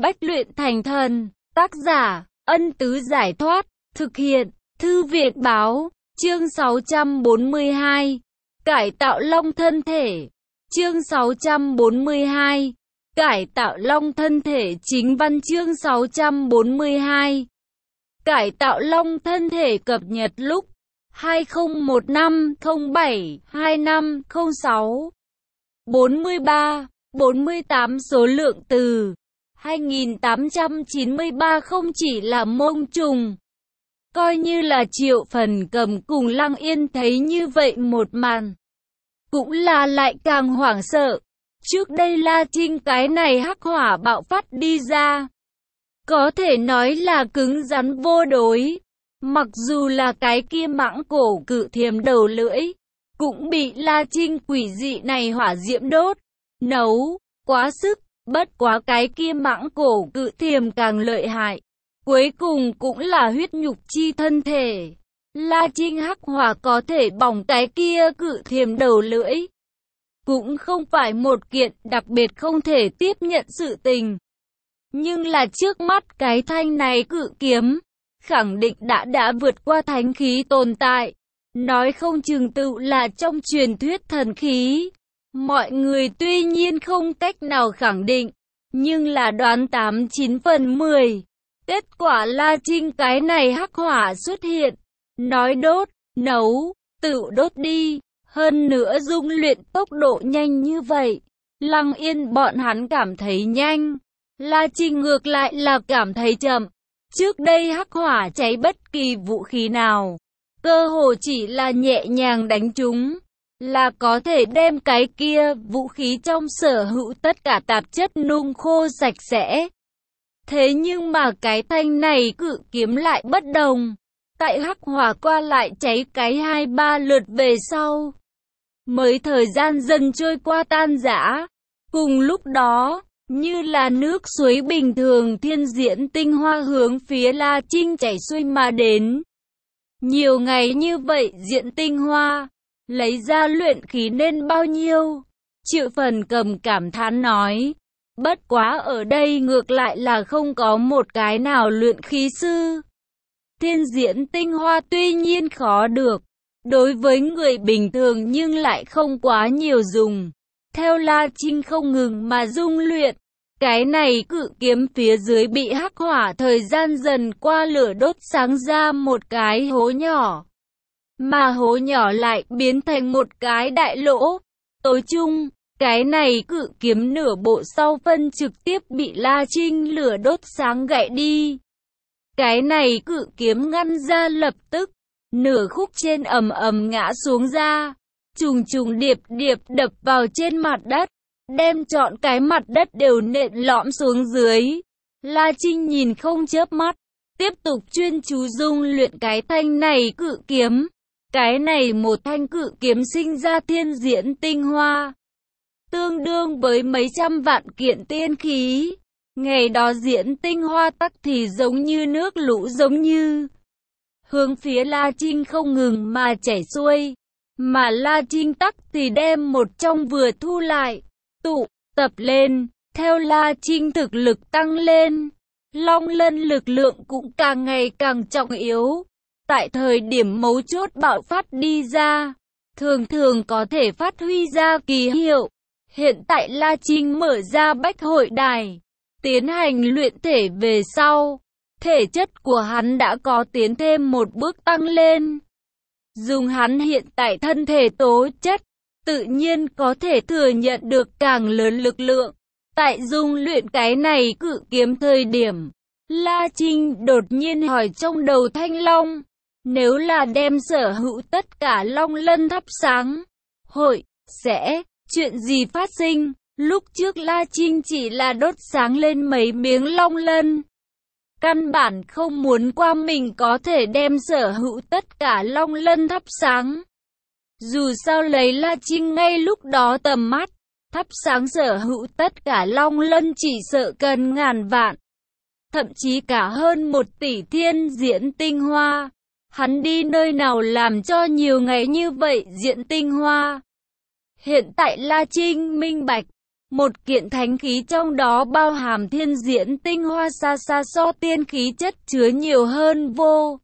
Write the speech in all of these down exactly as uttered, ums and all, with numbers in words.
Bách luyện thành thần. Tác giả, Ân Tứ Giải Thoát. Thực hiện, Thư viện Báo. Chương sáu trăm bốn mươi hai. Cải tạo long thân thể. Chương sáu trăm bốn mươi hai. Cải tạo long thân thể. Chính văn chương sáu trăm bốn mươi hai. Cải tạo long thân thể cập nhật lúc hai không một năm không bảy hai năm không sáu. bốn mươi ba, bốn mươi tám số lượng từ hai nghìn tám trăm chín mươi ba không chỉ là mông trùng. Coi như là Triệu Phần Cầm cùng Lăng Yên thấy như vậy một màn, cũng là lại càng hoảng sợ. Trước đây La Trinh cái này hắc hỏa bạo phát đi ra, có thể nói là cứng rắn vô đối. Mặc dù là cái kia mãng cổ cự thiềm đầu lưỡi, cũng bị La Trinh quỷ dị này hỏa diễm đốt, nấu, quá sức. Bất quá cái kia mãng cổ cự thiềm càng lợi hại, cuối cùng cũng là huyết nhục chi thân thể. La Trinh hắc hỏa có thể bỏng cái kia cự thiềm đầu lưỡi, cũng không phải một kiện đặc biệt không thể tiếp nhận sự tình. Nhưng là trước mắt cái thanh này cự kiếm, khẳng định đã đã vượt qua thánh khí tồn tại. Nói không chừng tự là trong truyền thuyết thần khí. Mọi người tuy nhiên không cách nào khẳng định, nhưng là đoán tám chín phần mười. Kết quả La Trinh cái này hắc hỏa xuất hiện, nói đốt, nấu, tự đốt đi. Hơn nữa dung luyện tốc độ nhanh như vậy, Lăng Yên bọn hắn cảm thấy nhanh, La Trinh ngược lại là cảm thấy chậm. Trước đây hắc hỏa cháy bất kỳ vũ khí nào, cơ hồ chỉ là nhẹ nhàng đánh chúng, là có thể đem cái kia vũ khí trong sở hữu tất cả tạp chất nung khô sạch sẽ. Thế nhưng mà cái thanh này cự kiếm lại bất đồng. Tại hắc hỏa qua lại cháy cái hai ba lượt về sau, mới thời gian dần trôi qua tan rã. Cùng lúc đó, như là nước suối bình thường, thiên diễn tinh hoa hướng phía La Trinh chảy xuôi mà đến. Nhiều ngày như vậy diễn tinh hoa, lấy ra luyện khí nên bao nhiêu? Triệu Phần Cầm cảm thán nói. Bất quá ở đây ngược lại là không có một cái nào luyện khí sư. Thiên diễn tinh hoa tuy nhiên khó được, đối với người bình thường nhưng lại không quá nhiều dùng. Theo La Trinh không ngừng mà dung luyện, cái này cự kiếm phía dưới bị hắc hỏa thời gian dần qua lửa đốt sáng ra một cái hố nhỏ. Mà hố nhỏ lại biến thành một cái đại lỗ. Tối chung, cái này cự kiếm nửa bộ sau phân trực tiếp bị La Trinh lửa đốt sáng gãy đi. Cái này cự kiếm ngăn ra lập tức, nửa khúc trên ầm ầm ngã xuống ra, trùng trùng điệp điệp đập vào trên mặt đất, đem trọn cái mặt đất đều nện lõm xuống dưới. La Trinh nhìn không chớp mắt, tiếp tục chuyên chú dung luyện cái thanh này cự kiếm. Cái này một thanh cự kiếm sinh ra thiên diễn tinh hoa, tương đương với mấy trăm vạn kiện tiên khí. Ngày đó diễn tinh hoa tắc thì giống như nước lũ giống như hướng phía La Trinh không ngừng mà chảy xuôi. Mà La Trinh tắc thì đem một trong vừa thu lại, tụ tập lên. Theo La Trinh thực lực tăng lên, long lân lực lượng cũng càng ngày càng trọng yếu. Tại thời điểm mấu chốt bạo phát đi ra, thường thường có thể phát huy ra kỳ hiệu. Hiện tại La Trinh mở ra bách hội đài, tiến hành luyện thể về sau, thể chất của hắn đã có tiến thêm một bước tăng lên. Dùng hắn hiện tại thân thể tố chất, tự nhiên có thể thừa nhận được càng lớn lực lượng. Tại dung luyện cái này cự kiếm thời điểm, La Trinh đột nhiên hỏi trong đầu Thanh Long, nếu là đem sở hữu tất cả long lân thắp sáng, hội, sẽ, chuyện gì phát sinh? Lúc trước La Trinh chỉ là đốt sáng lên mấy miếng long lân, căn bản không muốn qua mình có thể đem sở hữu tất cả long lân thắp sáng. Dù sao lấy La Trinh ngay lúc đó tầm mắt, thắp sáng sở hữu tất cả long lân chỉ sợ cần ngàn vạn, thậm chí cả hơn một tỷ thiên diễn tinh hoa. Hắn đi nơi nào làm cho nhiều ngày như vậy diễn tinh hoa? Hiện tại La Trinh minh bạch, Một kiện thánh khí trong đó bao hàm thiên diễn tinh hoa xa xa so tiên khí chất chứa nhiều hơn vô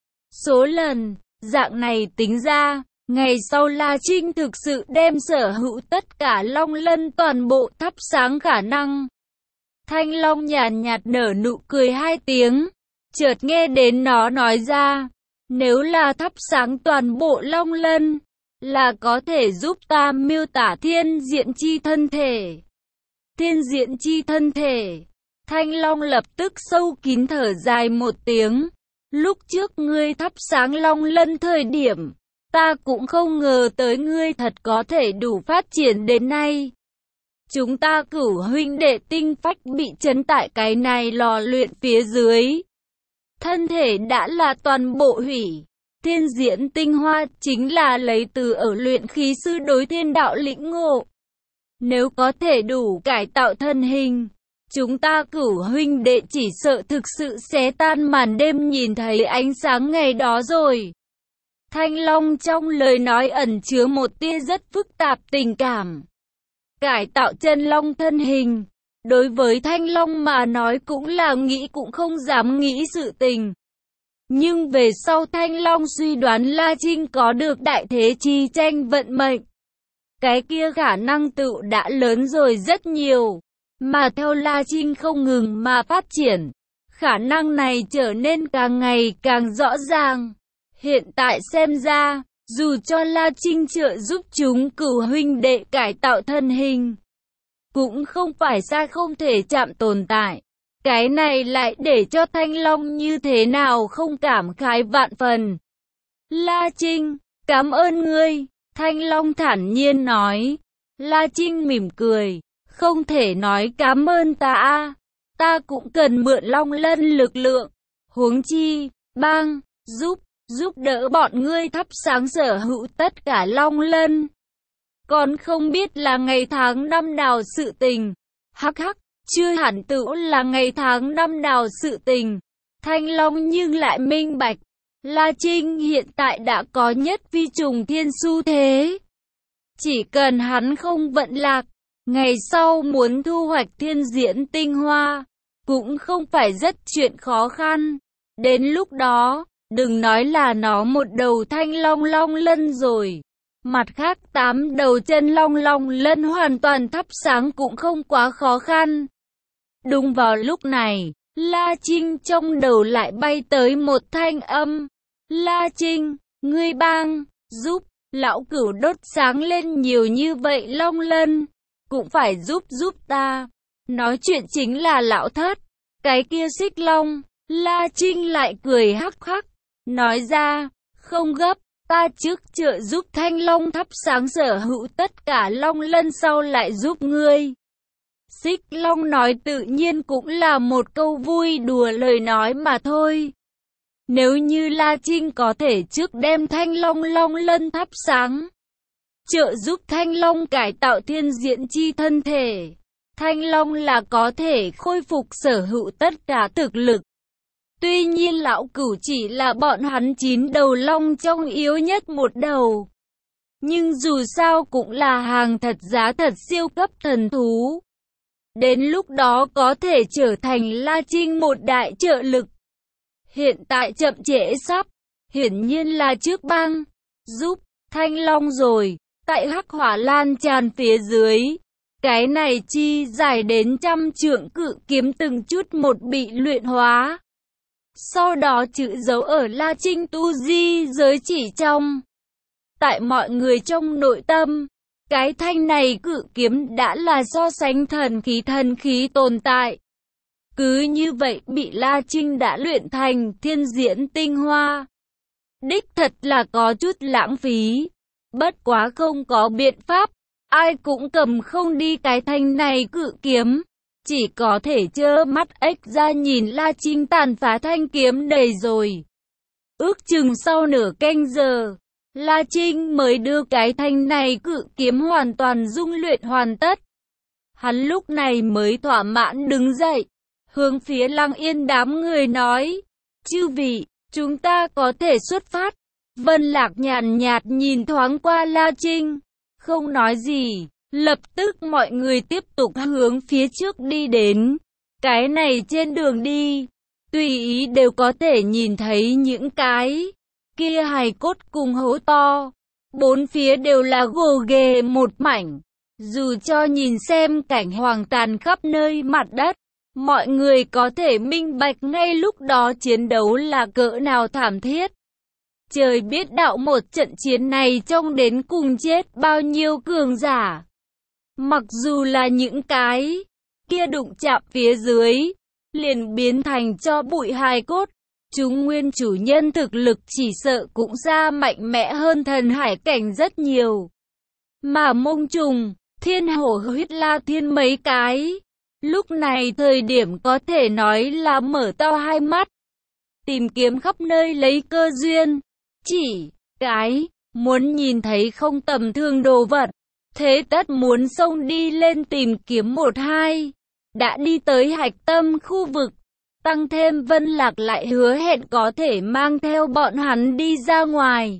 số lần. Dạng này tính ra, ngày sau La Trinh thực sự đem sở hữu tất cả long lân toàn bộ thắp sáng khả năng. Thanh Long nhàn nhạt nở nụ cười hai tiếng, chợt nghe đến nó nói ra, nếu là thắp sáng toàn bộ long lân, là có thể giúp ta miêu tả thiên diện chi thân thể. Thiên diện chi thân thể. Thanh Long lập tức sâu kín thở dài một tiếng. Lúc trước ngươi thắp sáng long lân thời điểm, ta cũng không ngờ tới ngươi thật có thể đủ phát triển đến nay. Chúng ta cửu huynh đệ tinh phách bị chấn tại cái này lò luyện phía dưới. Thân thể đã là toàn bộ hủy. Thiên diễn tinh hoa chính là lấy từ ở luyện khí sư đối thiên đạo lĩnh ngộ. Nếu có thể đủ cải tạo thân hình, chúng ta cửu huynh đệ chỉ sợ thực sự xé tan màn đêm nhìn thấy ánh sáng ngày đó rồi. Thanh Long trong lời nói ẩn chứa một tia rất phức tạp tình cảm. Cải tạo chân long thân hình, đối với Thanh Long mà nói cũng là nghĩ cũng không dám nghĩ sự tình. Nhưng về sau Thanh Long suy đoán La Trinh có được đại thế chi tranh vận mệnh. Cái kia khả năng tự đã lớn rồi rất nhiều, mà theo La Trinh không ngừng mà phát triển, khả năng này trở nên càng ngày càng rõ ràng. Hiện tại xem ra, dù cho La Trinh trợ giúp chúng cửu huynh đệ cải tạo thân hình, cũng không phải xa không thể chạm tồn tại. Cái này lại để cho Thanh Long như thế nào không cảm khái vạn phần. La Trinh, cảm ơn ngươi. Thanh Long thản nhiên nói. La Trinh mỉm cười, không thể nói cảm ơn ta a, ta cũng cần mượn long lân lực lượng, huống chi, bang, giúp, giúp đỡ bọn ngươi thắp sáng sở hữu tất cả long lân. Còn không biết là ngày tháng năm nào sự tình, hắc hắc, chưa hẳn tự là ngày tháng năm nào sự tình. Thanh Long nhưng lại minh bạch. La Trinh hiện tại đã có nhất phi trùng thiên xu thế. Chỉ cần hắn không vận lạc, ngày sau muốn thu hoạch thiên diễn tinh hoa, cũng không phải rất chuyện khó khăn. Đến lúc đó, đừng nói là nó một đầu thanh long long lân rồi. Mặt khác tám đầu chân long long lân hoàn toàn thắp sáng cũng không quá khó khăn. Đúng vào lúc này, La Trinh trong đầu lại bay tới một thanh âm. La Trinh, ngươi bang, giúp, lão cửu đốt sáng lên nhiều như vậy long lân, cũng phải giúp giúp ta. Nói chuyện chính là lão thất, cái kia xích long. La Trinh lại cười hắc hắc, nói ra, không gấp, ta trước trợ giúp thanh long thắp sáng sở hữu tất cả long lân sau lại giúp ngươi. Xích long nói tự nhiên cũng là một câu vui đùa lời nói mà thôi. Nếu như La Trinh có thể trước đem thanh long long lân thắp sáng, trợ giúp thanh long cải tạo thiên diễn chi thân thể, thanh long là có thể khôi phục sở hữu tất cả thực lực. Tuy nhiên lão cửu chỉ là bọn hắn chín đầu long trong yếu nhất một đầu. Nhưng dù sao cũng là hàng thật giá thật siêu cấp thần thú. Đến lúc đó có thể trở thành La Trinh một đại trợ lực. Hiện tại chậm trễ sắp, hiển nhiên là trước băng, giúp, thanh long rồi, tại hắc hỏa lan tràn phía dưới. Cái này chi dài đến trăm trượng cự kiếm từng chút một bị luyện hóa. Sau đó chữ dấu ở La Trinh tu di giới chỉ trong. Tại mọi người trong nội tâm, cái thanh này cự kiếm đã là so sánh thần khí thần khí tồn tại. Cứ như vậy bị La Trinh đã luyện thành thiên diễn tinh hoa. Đích thật là có chút lãng phí. Bất quá không có biện pháp, ai cũng cầm không đi cái thanh này cự kiếm. Chỉ có thể trơ mắt ếch ra nhìn La Trinh tàn phá thanh kiếm đầy rồi. Ước chừng sau nửa canh giờ, La Trinh mới đưa cái thanh này cự kiếm hoàn toàn dung luyện hoàn tất. Hắn lúc này mới thỏa mãn đứng dậy, hướng phía Lăng Yên đám người nói, chư vị, chúng ta có thể xuất phát. Vân Lạc nhàn nhạt nhìn thoáng qua La Trinh, không nói gì, Lập tức mọi người tiếp tục hướng phía trước đi đến. Cái này trên đường đi, tùy ý đều có thể nhìn thấy những cái kia hài cốt cùng hố to. Bốn phía đều là gồ ghề một mảnh. Dù cho nhìn xem cảnh hoang tàn khắp nơi mặt đất, mọi người có thể minh bạch ngay lúc đó chiến đấu là cỡ nào thảm thiết. Trời biết đạo một trận chiến này trông đến cùng chết bao nhiêu cường giả. Mặc dù là những cái kia đụng chạm phía dưới, liền biến thành cho bụi hài cốt. Chúng nguyên chủ nhân thực lực chỉ sợ cũng ra mạnh mẽ hơn thần hải cảnh rất nhiều. Mà Mông Trùng, Thiên Hổ Huyết La Thiên mấy cái, lúc này thời điểm có thể nói là mở to hai mắt, tìm kiếm khắp nơi lấy cơ duyên. Chỉ cái muốn nhìn thấy không tầm thường đồ vật, thế tất muốn xông đi lên tìm kiếm một hai. Đã đi tới hạch tâm khu vực, tăng thêm Vân Lạc lại hứa hẹn có thể mang theo bọn hắn đi ra ngoài.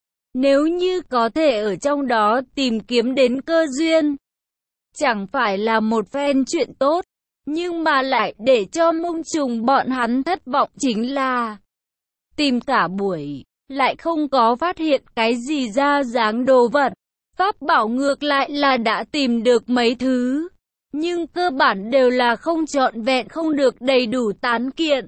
Nếu như có thể ở trong đó tìm kiếm đến cơ duyên, chẳng phải là một phen chuyện tốt. Nhưng mà lại để cho Mông Trùng bọn hắn thất vọng chính là tìm cả buổi, lại không có phát hiện cái gì ra dáng đồ vật. Pháp bảo ngược lại là đã tìm được mấy thứ, nhưng cơ bản đều là không trọn vẹn, không được đầy đủ tán kiện.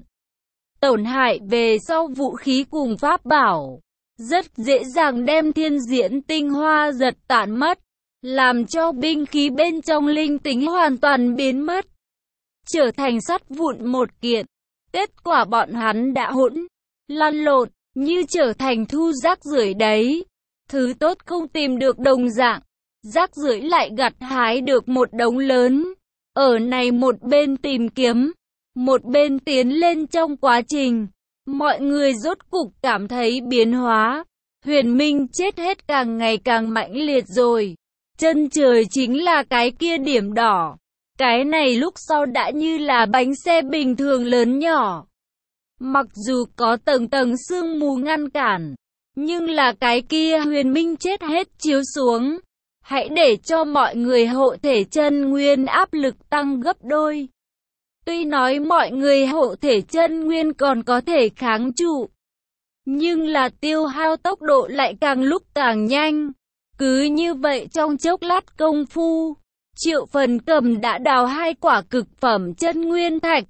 Tổn hại về sau vũ khí cùng pháp bảo, rất dễ dàng đem thiên diễn tinh hoa giật tản mất, làm cho binh khí bên trong linh tính hoàn toàn biến mất, trở thành sắt vụn một kiện. Kết quả bọn hắn đã hỗn lăn lộn, như trở thành thu rác rưởi đấy. Thứ tốt không tìm được đồng dạng, rác rưởi lại gặt hái được một đống lớn. Ở này một bên tìm kiếm, một bên tiến lên trong quá trình, mọi người rốt cục cảm thấy biến hóa. Huyền Minh chết hết càng ngày càng mãnh liệt rồi. Chân trời chính là cái kia điểm đỏ. Cái này lúc sau đã như là bánh xe bình thường lớn nhỏ. Mặc dù có tầng tầng sương mù ngăn cản, nhưng là cái kia Huyền Minh chết hết chiếu xuống. Hãy để cho mọi người hộ thể chân nguyên áp lực tăng gấp đôi. Tuy nói mọi người hộ thể chân nguyên còn có thể kháng trụ, nhưng là tiêu hao tốc độ lại càng lúc càng nhanh. Cứ như vậy trong chốc lát công phu, Triệu Phần Cầm đã đào hai quả cực phẩm chân nguyên thạch,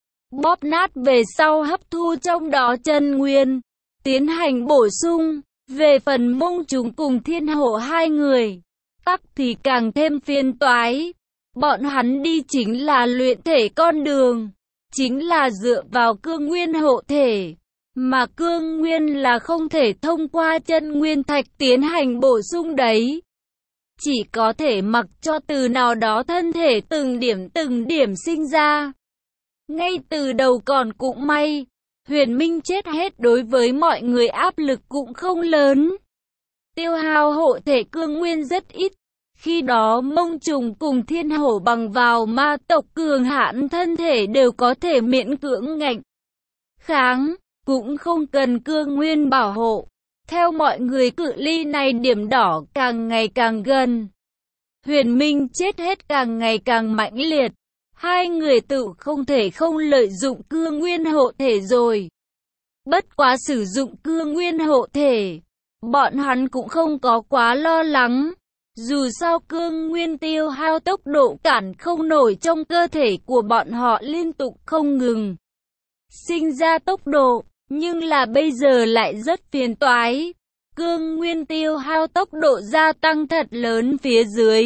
bóp nát về sau hấp thu trong đó chân nguyên, tiến hành bổ sung. Về phần Mông Trùng cùng Thiên Hổ hai người, tắc thì càng thêm phiền toái. Bọn hắn đi chính là luyện thể con đường, chính là dựa vào cương nguyên hộ thể, mà cương nguyên là không thể thông qua chân nguyên thạch tiến hành bổ sung đấy. Chỉ có thể mặc cho từ nào đó thân thể từng điểm từng điểm sinh ra. Ngay từ đầu còn cũng may, Huyền Minh chết hết đối với mọi người áp lực cũng không lớn. Tiêu hao hộ thể cương nguyên rất ít. Khi đó Mông Trùng cùng Thiên Hổ bằng vào ma tộc cường hãn thân thể đều có thể miễn cưỡng ngạnh kháng, cũng không cần cương nguyên bảo hộ. Theo mọi người cự ly này điểm đỏ càng ngày càng gần, Huyền Minh chết hết càng ngày càng mãnh liệt. Hai người tự không thể không lợi dụng cương nguyên hộ thể rồi. Bất quá sử dụng cương nguyên hộ thể, bọn hắn cũng không có quá lo lắng. Dù sao cương nguyên tiêu hao tốc độ cản không nổi trong cơ thể của bọn họ liên tục không ngừng sinh ra tốc độ, nhưng là bây giờ lại rất phiền toái. Cương nguyên tiêu hao tốc độ gia tăng thật lớn phía dưới.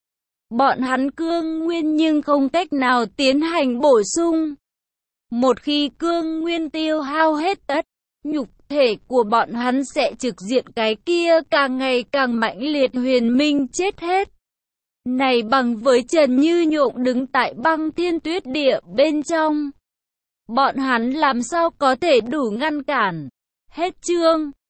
Bọn hắn cương nguyên nhưng không cách nào tiến hành bổ sung. Một khi cương nguyên tiêu hao hết tất, nhục thể của bọn hắn sẽ trực diện cái kia càng ngày càng mãnh liệt. Huyền Minh chết hết. Này bằng với Trần Như Nhộng đứng tại băng thiên tuyết địa bên trong, bọn hắn làm sao có thể đủ ngăn cản. Hết chương.